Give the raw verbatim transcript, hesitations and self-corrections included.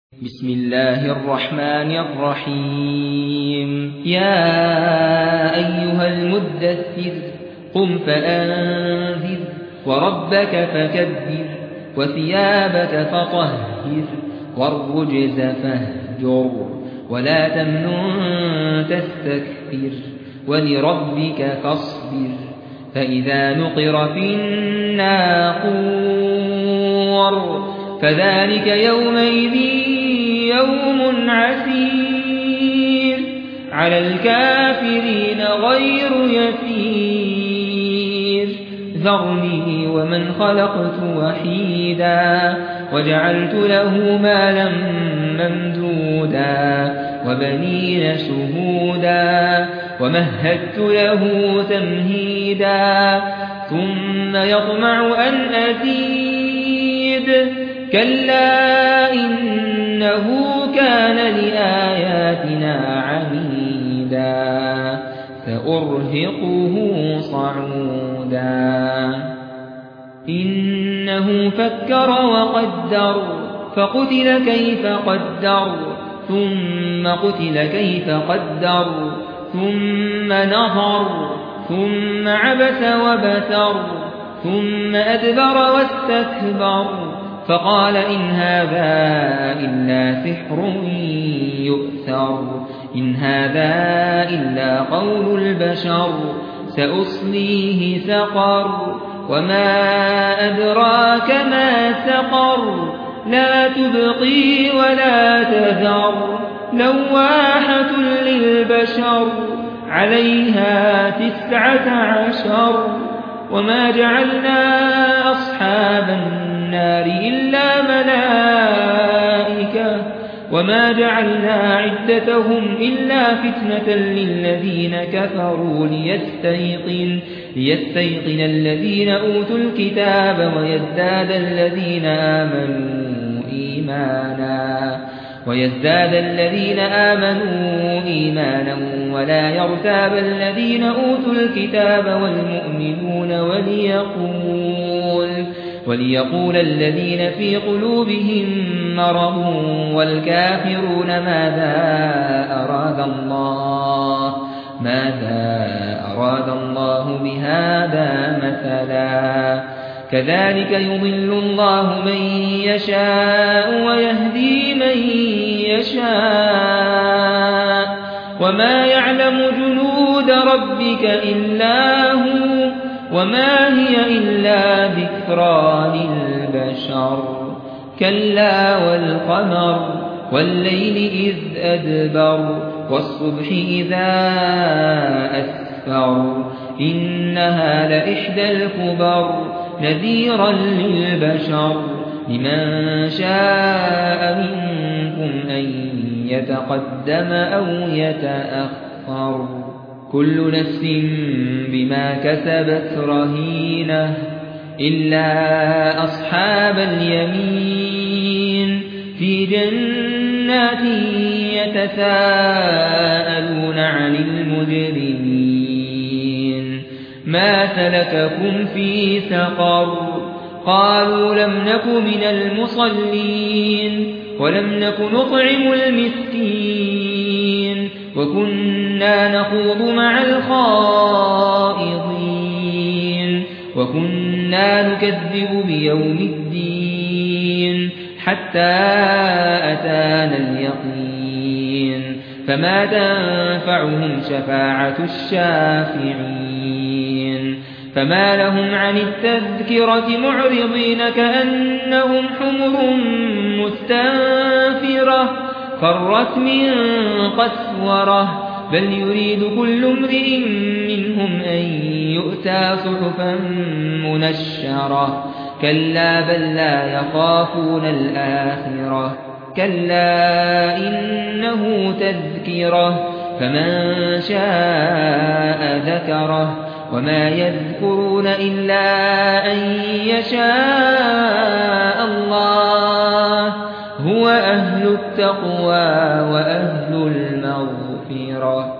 بسم الله الرحمن الرحيم يا أيها المدثر قم فأنذر وربك فكبر وثيابك فطهر والرجز فاهجر ولا تمنن تستكثر ولربك فاصبر فإذا نقر في الناقور فذلك يومئذ يوم عسير على الكافرين غير يسير ذرني ومن خلقت وحيدا وجعلت له مالا ممدودا وبنين شهودا ومهدت له تمهيدا ثم يطمع أن أزيد كلا إنه كان لآياتنا عنيدا سأرهقه صعودا إنه فكر وقدر فقتل كيف قدر ثم قتل كيف قدر ثم نظر ثم عبس وبسر ثم أدبر واستكبر فقال إن هذا إلا سحر يؤثر إن هذا إلا قول البشر سأصليه سقر وما أدراك ما سقر لا تبقي ولا تذر لواحة للبشر عليها تسعة عشر وما جعلنا أصحاب النار إلا ملائكة وما جعلنا عدتهم إلا فتنة للذين كفروا ليستيقن, ليستيقن الذين أوتوا الكتاب ويزداد الذين آمنوا إيمانا ويزداد الذين آمنوا إيمانا ولا يرتاب الذين أوتوا الكتاب والمؤمنون وليقول وليقول الذين في قلوبهم مرض والكافرون ماذا أراد الله ماذا أراد الله بهذا مثلا كذلك يضل الله من يشاء ويهدي من يشاء وما يعلم جنود ربك إلا هو وما هي إلا ذكرى للبشر كلا والقمر والليل إذ أدبر والصبح إذا أسفر إنها لإحدى الكبر نذيرا للبشر لمن شاء منكم أن يتقدم أو يتأخر كل نفس بما كسبت رهينة إلا أصحاب اليمين في جنات يتساءلون عن المجرمين ما سلككم في سقر قالوا لم نك من المصلين ولم نك نطعم المسكين وكنا نخوض مع الخائضين وكنا نكذب بيوم الدين حتى أتانا اليقين فما تنفعهم شفاعة الشافعين فما لهم عن التذكرة معرضين كأنهم حمر مستنفرة فرت من قسورة بل يريد كل امرئ منهم أن يؤتى صحفا منشرة كلا بل لا يخافون الآخرة كلا إنه تذكرة فمن شاء ذكره وما يذكرون إلا أن يشاء الله هو أهل التقوى وأهل المغفرة